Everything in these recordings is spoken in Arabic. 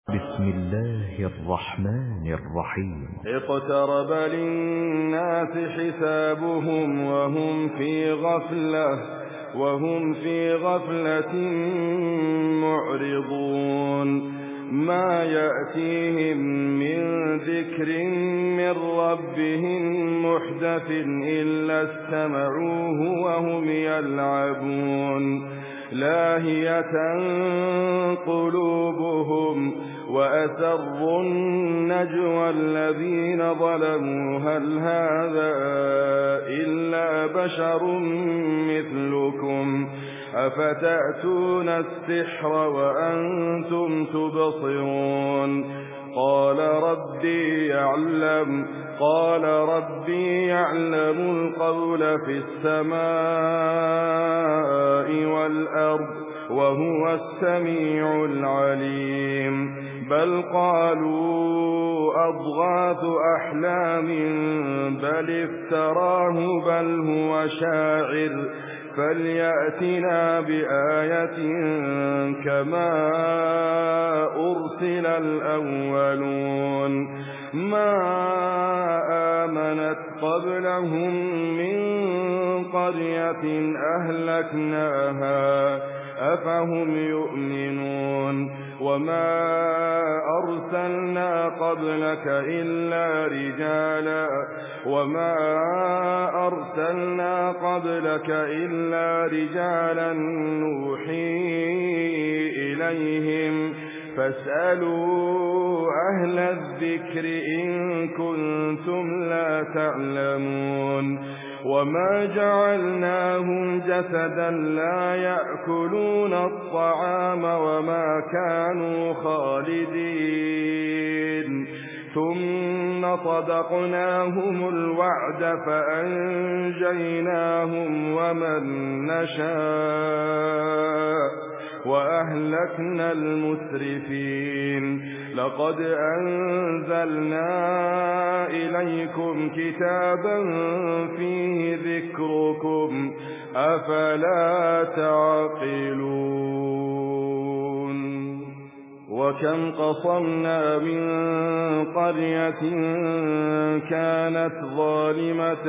بسم الله الرحمن الرحيم. اقترب للناس حسابهم وهم في غفلة معرضون. ما يأتيهم من ذكر من ربهم محدث إلا استمعوه وهم يلعبون. لاهية قلوبهم وأسروا النجوى الذين ظلموا هل هذا إلا بشر مثلكم أفتأتون السحر وأنتم تبصرون. قال ربي يعلم القول في السماء والأرض وهو السميع العليم. بل قالوا أضغاث أحلام بل افتراه بل هو شاعر فليأتنا بآية كما أرسل الأولون. ما آمنت قبلهم من قرية أهلكناها أفهم يؤمنون. وما أرسلنا قبلك إلا رجالا نوحي إليهم فاسألوا أهل الذكر إن كنتم لا تعلمون. وما جعلناهم جسدا لا يأكلون الطعام وما كانوا خالدين ثم صدقناهم الوعد فأنجيناهم ومن نشاء وأهلكنا المسرفين. لقد أنزلنا إليكم كتابا فيه ذكركم أفلا تعقلون. وكم قصمنا من قرية كانت ظالمة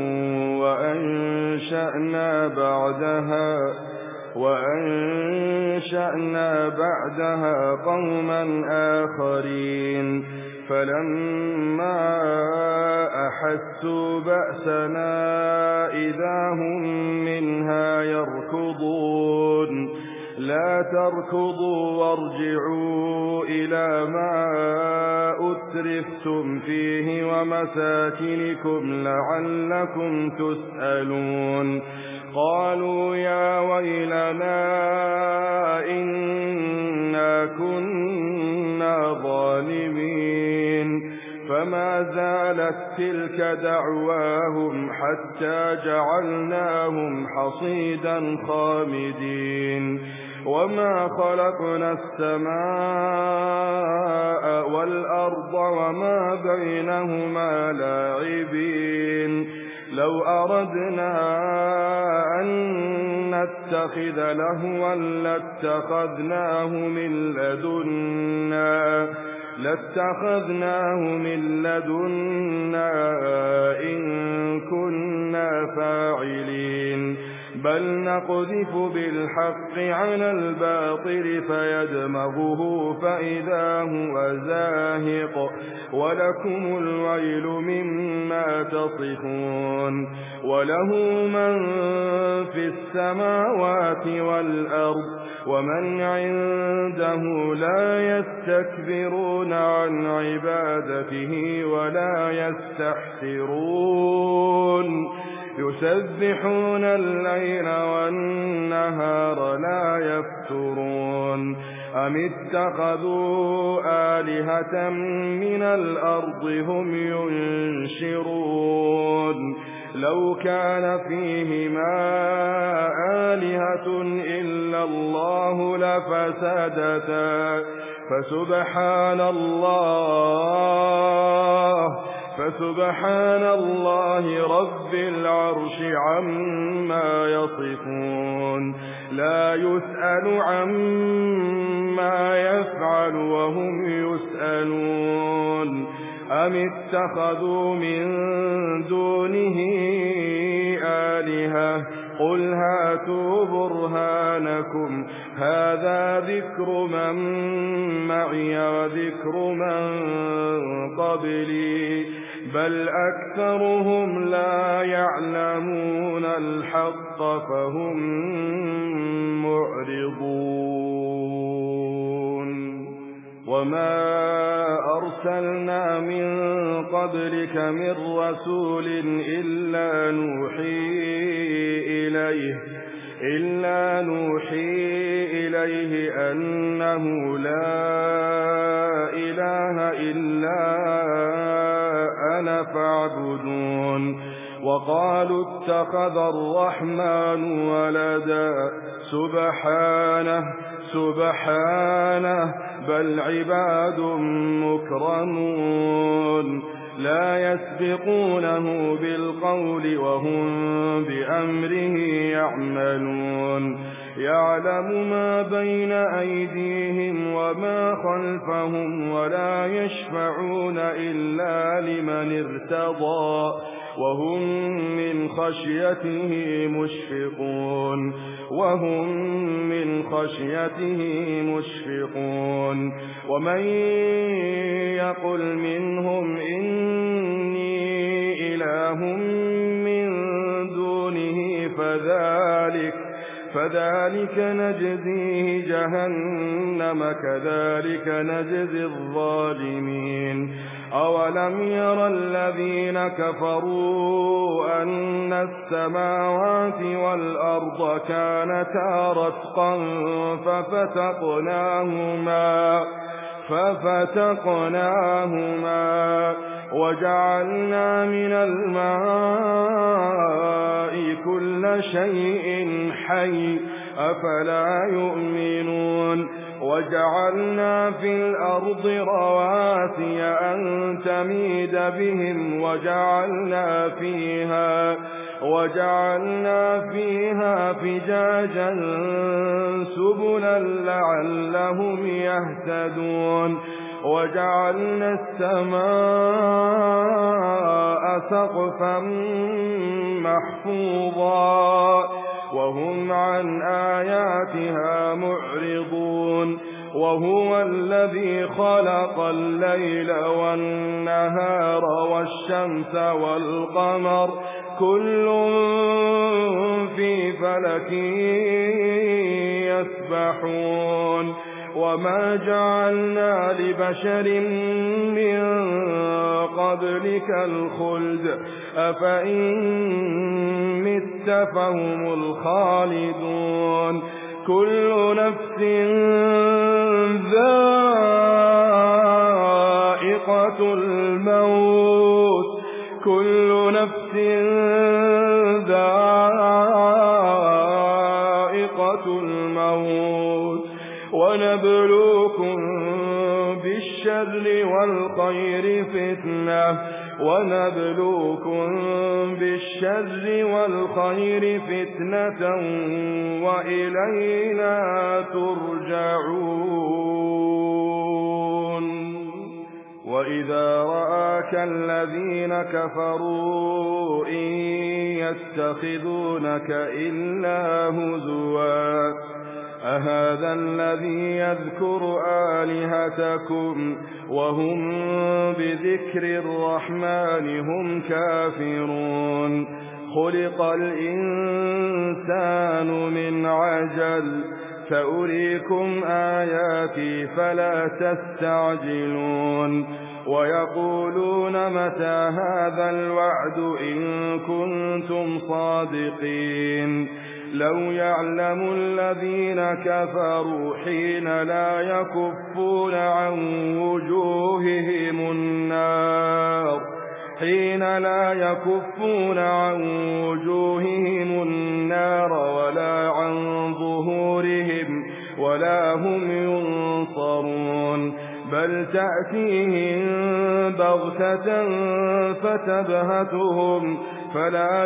وأنشأنا بعدها قوما آخرين فلما أحسوا بأسنا إذا هم منها يركضون. لا تركضوا وارجعوا إلى ما أترفتم فيه ومساكنكم لعلكم تسألون. قالوا يا ويلنا إنا كنا ظالمين. فما زالت تلك دعواهم حتى جعلناهم حصيدا خامدين. وما خلقنا السماء والأرض وما بينهما لاعبين. لو أردنا أن نتخذ لهوا لاتخذناه من لدنا إن كنا فاعلين. بل نقذف بالحق على الباطل فيدمغه فإذا هو زاهق ولكم الويل مما تصفون. وله من في السماوات والأرض ومن عنده لا يستكبرون عن عبادته ولا يستحسرون. يسبحون الليل والنهار لا يفترون. أم اتخذوا آلهة من الأرض هم ينشرون. لو كان فيهما آلهة إلا الله لفسدتا فسبحان الله رب العرش عما يصفون. لا يسأل عما ما يفعل وهم يسألون أم اتخذوا من دونه آلهة قل هاتوا برهانكم هذا ذكر من معي وذكر من قبلي بل أكثرهم لا يعلمون الحق فهم معرضون وما أرسلنا من قبلك من رسول إلا نوحي إليه أنه لا إله إلا أنا فاعبدون وقالوا اتخذ الرحمن ولدا سبحانه بل عباد مكرمون لا يسبقونه بالقول وهم بأمره يعملون يعلم ما بين أيديهم وما خلفهم ولا يشفعون إلا لمن ارتضى وهم من خشيته مشفقون ومن يقل منهم إني إله من دونه فذلك نجزيه جهنم كذلك نجزي الظالمين أولم ير الذين كفروا أن السماوات والأرض كانتا رتقا ففتقناهما وجعلنا من الماء كل شيء حي أفلا يؤمنون وجعلنا في الأرض رواسي أن تميد بهم وجعلنا فيها فجاجا سبلا لعلهم يهتدون وجعلنا السماء سقفا محفوظا وهم عن آياتها معرضون وهو الذي خلق الليل والنهار والشمس والقمر كل في فلك يسبحون وما جعلنا لبشر من قبلك الخلد أفإن مت فهم الخالدون كل نفس ذائقة الموت ونبلوكم بالشر والخير فتنة وإلينا ترجعون وإذا رآك الذين كفروا إن يتخذونك إلا هزوا أهذا الذي يذكر آلهتكم وهم بذكر الرحمن هم كافرون خلق الإنسان من عجل سأريكم آياتي فلا تستعجلون ويقولون متى هذا الوعد إن كنتم صادقين لو يعلم الذين كفروا حين لا يكفون عن وجوههم النار ولا عن ظهورهم ولا هم ينصرون بل تأتيهم بغتة فتبهتهم فلا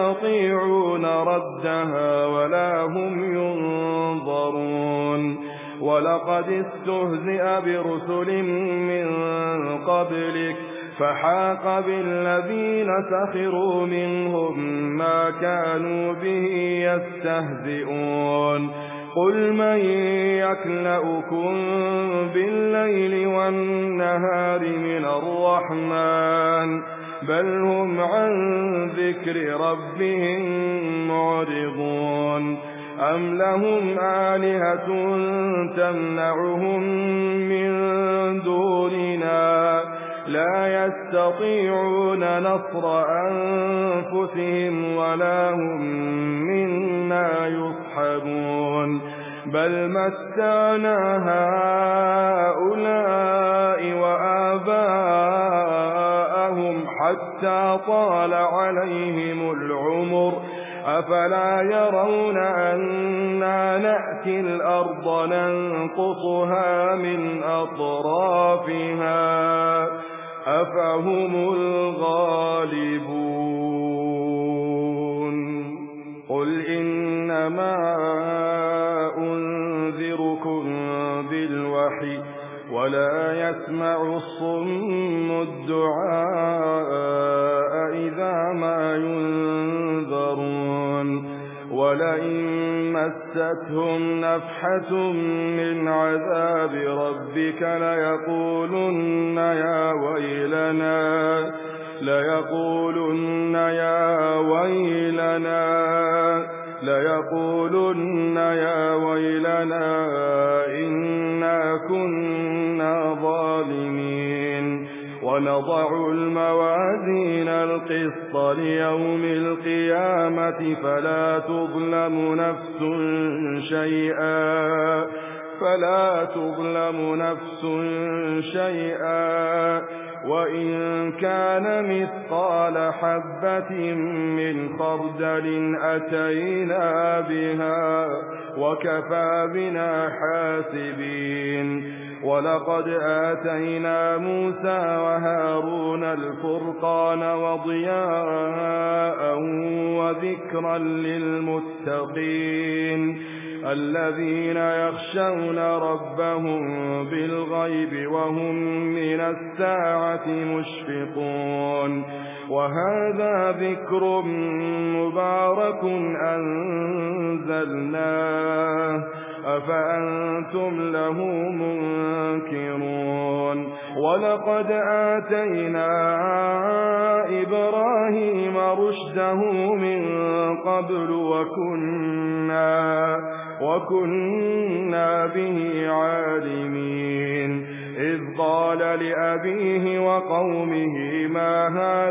يستطيعون ردها ولا هم ينظرون ولقد استهزئ برسل من قبلك فحاق بالذين سخروا منهم ما كانوا به يستهزئون قل من يكلؤكم بالليل والنهار من الرحمن بل هم عن ذكر ربهم معرضون أم لهم آلهة تمنعهم من دوننا لا يستطيعون نصر أنفسهم ولا هم منا يصحبون بل متعنا هؤلاء وآباءهم حتى طال عليهم العمر أفلا يرون أنا نأتي الأرض ننقصها من أطرافها أفهم الغالبون قل إنما أنذركم بالوحي ولا يسمع الصم الدعاء إذا ما ينذرون ولئن مستهم نفحة من عذاب ربك ليقولن يا ويلنا إنا كنا ظالمين ونضع الموازين القسط ليوم القيامة فلا تظلم نفس شيئا وإن كان مثقال حبة من خردل أتينا بها وكفى بنا حاسبين ولقد آتينا موسى وهارون الفرقان وضياء وذكرا للمتقين الذين يخشون ربهم بالغيب وهم من الساعة مشفقون وهذا ذكر مبارك أنزلناه أفأنتم له منكرون ولقد آتينا إبراهيم رشده من قبل وكنا به عالمين إذ قال لأبيه وقومه ما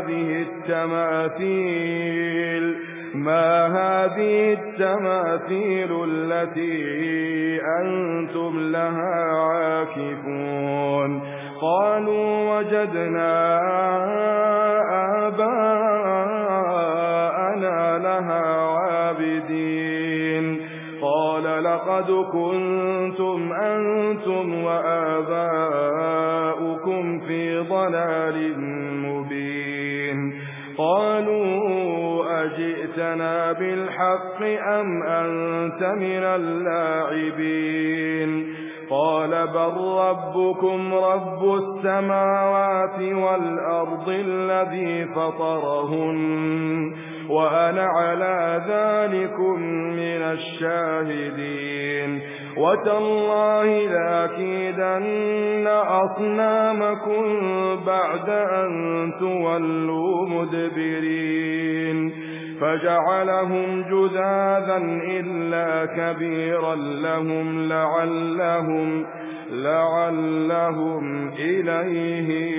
هذه التماثيل التي أنتم لها عاكفون قالوا وجدنا آباءنا لها عابدين قال لقد كنتم أنتم وآباؤكم في ضلال مبين قالوا أجئتنا بالحق أم أنت من اللاعبين قال بل ربكم رب السماوات والأرض الذي فطرهن وأنا على ذلكم من الشاهدين وتالله لأكيدن أصنامكم بعد أن تولوا مدبرين فجعلهم جذاذا إلا كبيرا لهم لعلهم إليه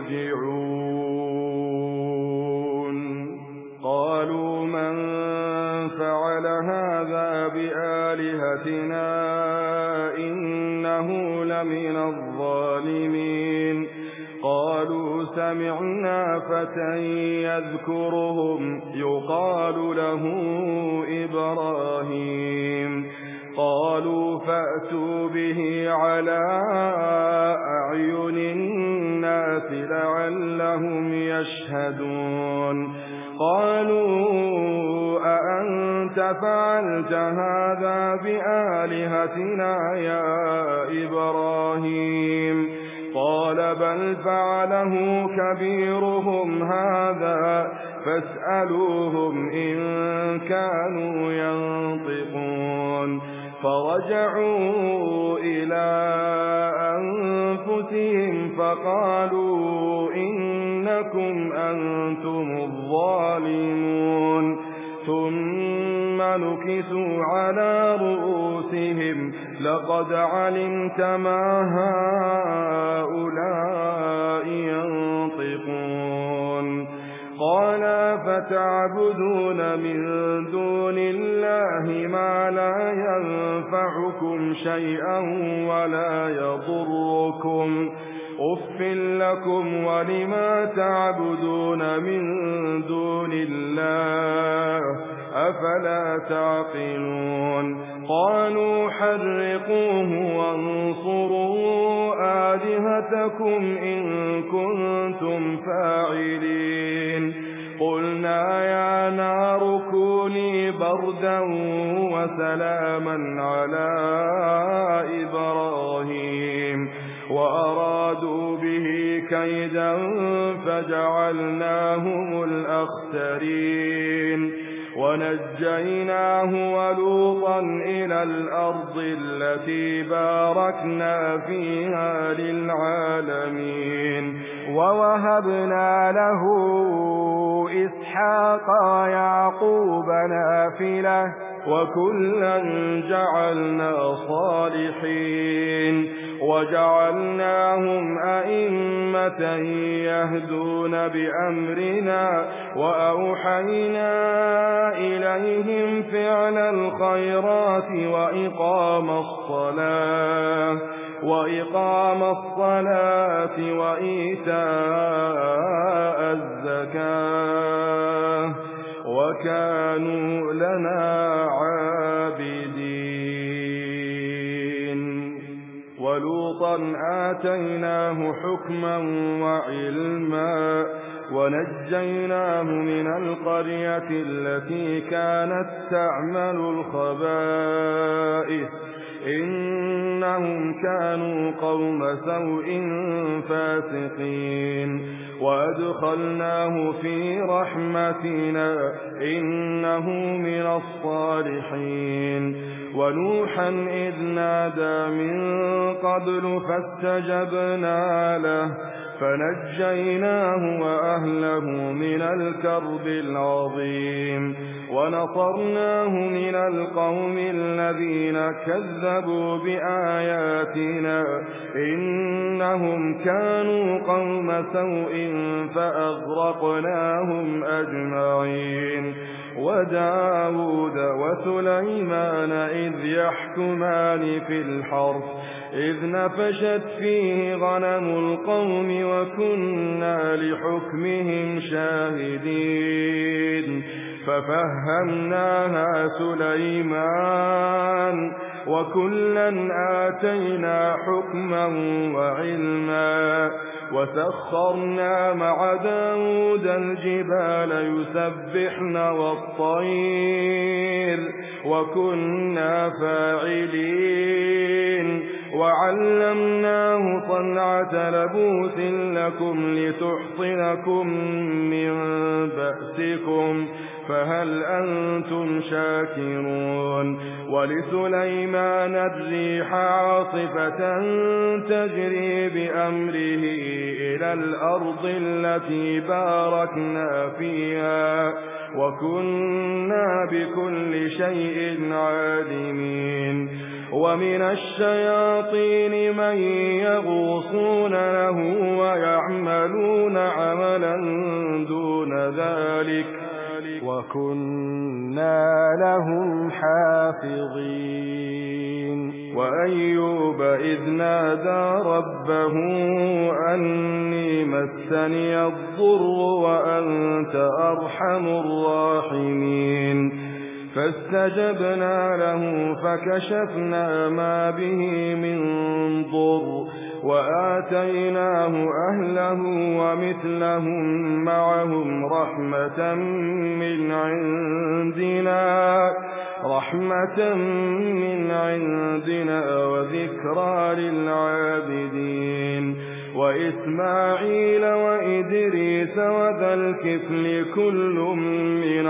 يرجعون قالوا من فعل هذا بآلهتنا إنه لمن الظالمين قالوا سمعنا فتى يذكرهم يقال له إبراهيم قالوا فأتوا به على أعين الناس لعلهم يشهدون قالوا أأنت أفعلت هذا بآلهتنا يا إبراهيم قال بل فعله كبيرهم هذا فاسألوهم إن كانوا ينطقون فرجعوا إلى أنفسهم فقالوا إنكم أنتم الظالمون ثم نكسوا على رؤوسهم لقد علمت ما هؤلاء ينطقون قال فتعبدون من دون الله ما لا ينفعكم شيئا ولا يضركم أف لكم ولما تعبدون من دون الله أفلا تعقلون قالوا حرقوه وانصروا آلهتكم إن كنتم فاعلين قلنا يا نار كوني بردا وسلاما على إبراهيم وأرادوا به كيدا فجعلناهم الأخسرين ونجيناه ولوطا إلى الأرض التي باركنا فيها للعالمين ووهبنا له إسحاق ويعقوب نافلة وكلا جعلنا صالحين وجعلناهم أئمة يهدون بأمرنا وأوحينا إليهم فعل الخيرات وإقام الصلاة وإيتاء الزكاة وكانوا لنا عابدين ولوطا آتيناه حكما وعلما ونجيناه من القرية التي كانت تعمل الخبائث إنهم كانوا قوم سوء فاسقين وأدخلناه في رحمتنا إنه من الصالحين ونوحا إذ نادى من قبل فاستجبنا له فنجيناه وأهله من الكرب العظيم ونصرناه من القوم الذين كذبوا بآياتنا إنهم كانوا قوم سوء فأغرقناهم أجمعين وداود وسليمان إذ يحكمان في الحرث إذ نفشت فيه غنم القوم وكنا لحكمهم شاهدين ففهمناها سليمان وكلا آتينا حكما وعلما وسخرنا مع داود الجبال يسبحن والطير وكنا فاعلين وعلمناه صنعة لبوس لكم لتحصنكم من بأسكم فهل أنتم شاكرون ولسليمان الريح عاصفة تجري بأمره إلى الأرض التي باركنا فيها وكنا بكل شيء عالمين ومن الشياطين من يغوصون له ويعملون عملا دون ذلك وكنا لهم حافظين وأيوب إذ نادى ربه أني مسني الضر وأنت أرحم الراحمين فاستجبنا له فكشفنا ما به من ضر وآتيناه أهله ومثلهم معهم رحمة من عندنا رحمة من عندنا وذكرى للعابدين وإسماعيل وإدريس وذا الكفل كل من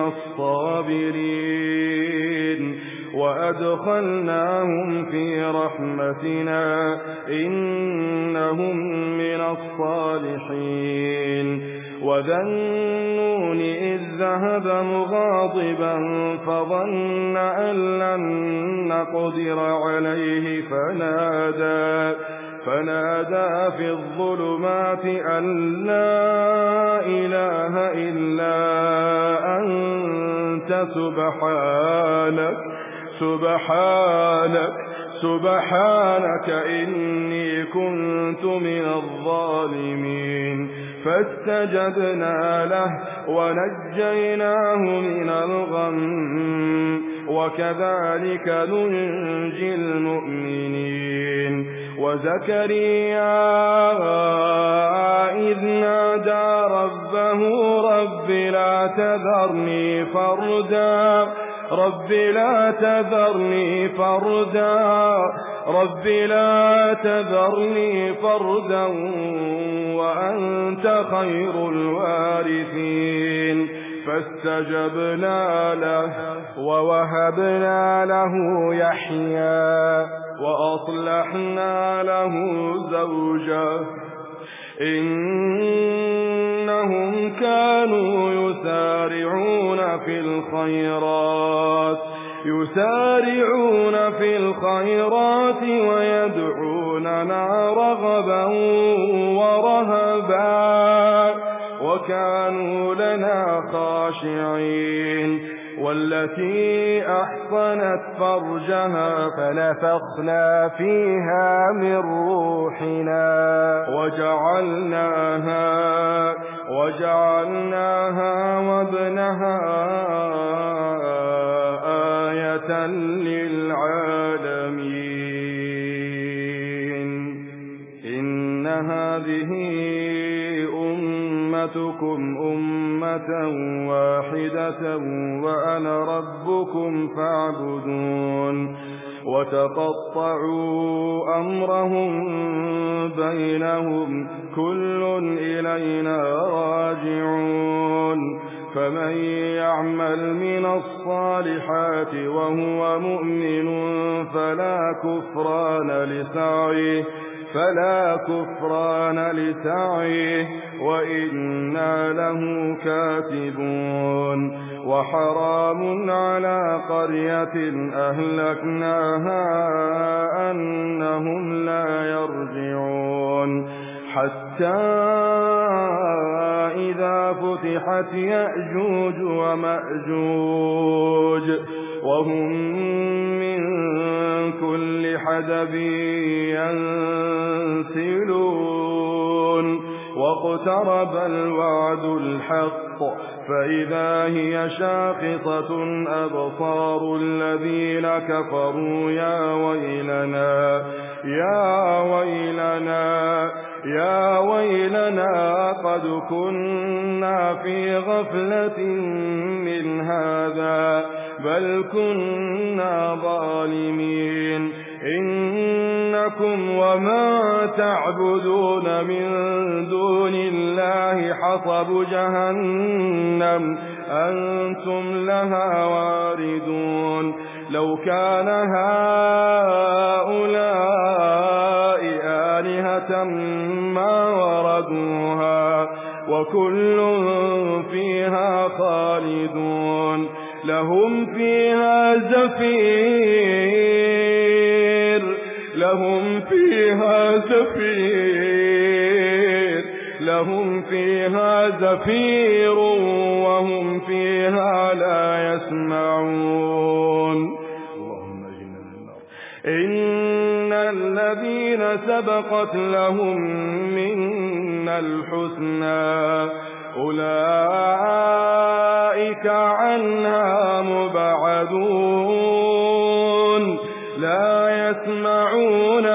الصابرين وأدخلناهم في رحمتنا إنهم من الصالحين وذا النون إذ ذهب مغاضبا فظن أن لن نقدر عليه فنادى في الظلمات أن لا إله إلا أنت سبحانك إني كنت من الظالمين فاستجبنا له ونجيناه من الغم وكذلك ننجي المؤمنين وزكريا إذ نادى ربه رب لا تذرني فردا وأنت خير الوارثين فاستجبنا له ووهبنا له يحيى وأصلحنا له زوجه إنهم كانوا يسارعون في الخيرات ويدعوننا رغبا ورهبا وكانوا لنا خاشعين والتي أحصنت فرجها فنفخنا فيها من روحنا وجعلناها وابنها آية للعالمين إن هذه أمتكم أمة واحدة وأنا ربكم فاعبدون وتقطعوا أمرهم بينهم كل إلينا راجعون فمن يعمل من الصالحات وهو مؤمن فلا كفران لسعيه وإنا له كاتبون وحرام على قرية أهلكناها أنهم لا يرجعون حتى إذا فتحت يأجوج ومأجوج وهم من كل حدب ينسلون واقترب الوعد الحق فإذا هي شاخصة أبصار الذين كفروا يا ويلنا قد كنا في غفلة من هذا بل كنا ظالمين إنكم وما تعبدون من دون الله حصب جهنم أنتم لها واردون لو كان هؤلاء آلهة ما وردوها وكل فيها خالدون لهم فيها زفير وهم فيها لا يسمعون اللهم اجعلنا من النار إن الذين سبقت لهم منا الحسنى أولئك عنها مبعدون لا يسمعون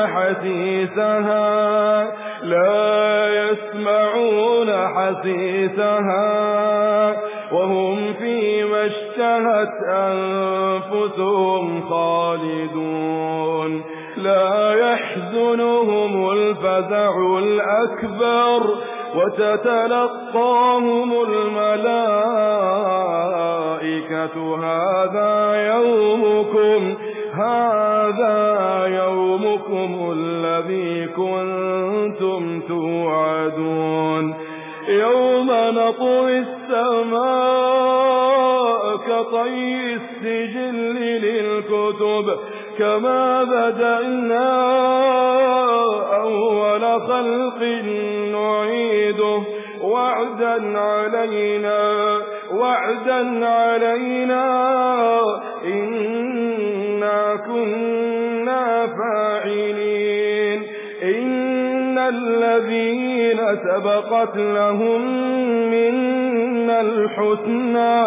حسيسها وهم فيما اشتهت أنفسهم خالدون لا يحزنهم الفزع الأكبر وتتلقاهم الملائكة هذا يومكم الذي كنتم توعدون يوم نطوي السماء كطي السجل للكتب كما بدأنا أول خلق نعيده وعدا علينا إنا كنا فاعلين إن الذين سبقت لهم منا الحسنى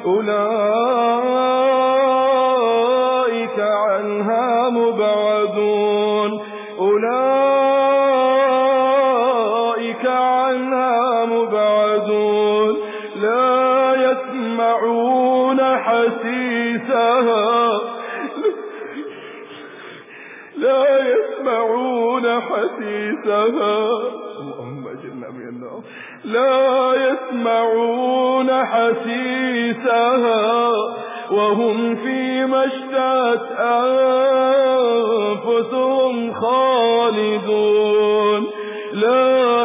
أولئك عنها مبعدون لا يسمعون حسيسها اللهم اجرنا من النار لا يسمعون حسيسها وهم فيما اشتهت أنفسهم خالدون لا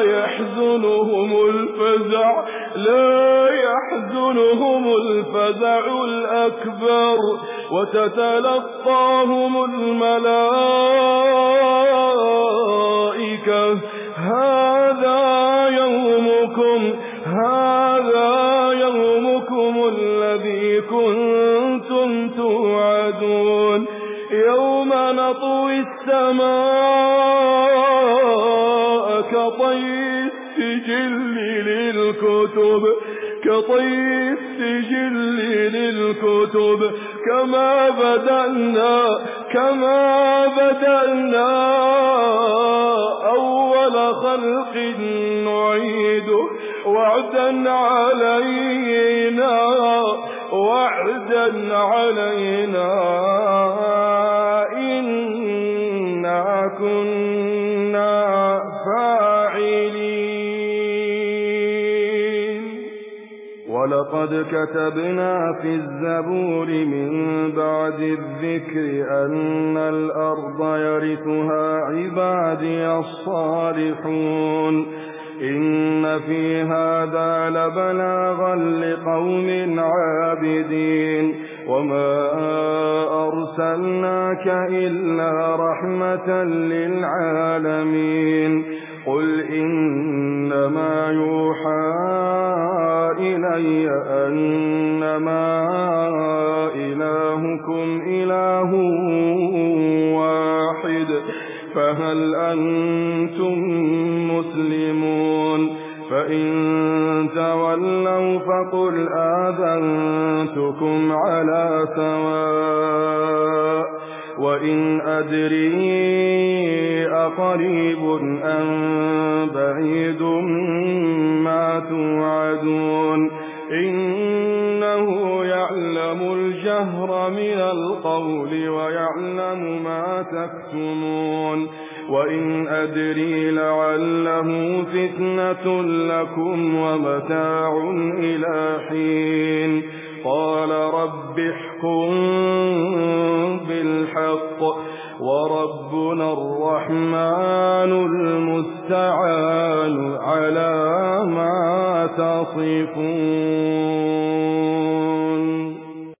يحزنهم الفزع الأكبر وتتلقاهم الملائكة هذا يومكم الذي كنتم توعدون يوم نطوي السماء كطي السجل للكتب كما بدأنا أول خلق نعيده وعدا علينا إنا كنا فاعلين ولقد كتبنا في الزبور من بعد الذكر أن الأرض يرثها عبادي الصالحون إن في هذا لبلاغا لقوم عابدين وما أرسلناك إلا رحمة للعالمين قل إنما يوحى إلي أنما إلهكم إله واحد فهل أنتم مسلمون فإن تولوا فقل آذنتكم على سواء وإن أدري أقريب أم بعيد ما توعدون إنه يعلم الجهر من القول ويعلم ما تكتمون وإن أدري لعله فتنة لكم ومتاع إلى حين قال رب احكم بالحق وربنا الرحمن المستعان. المستعان على ما تصفون.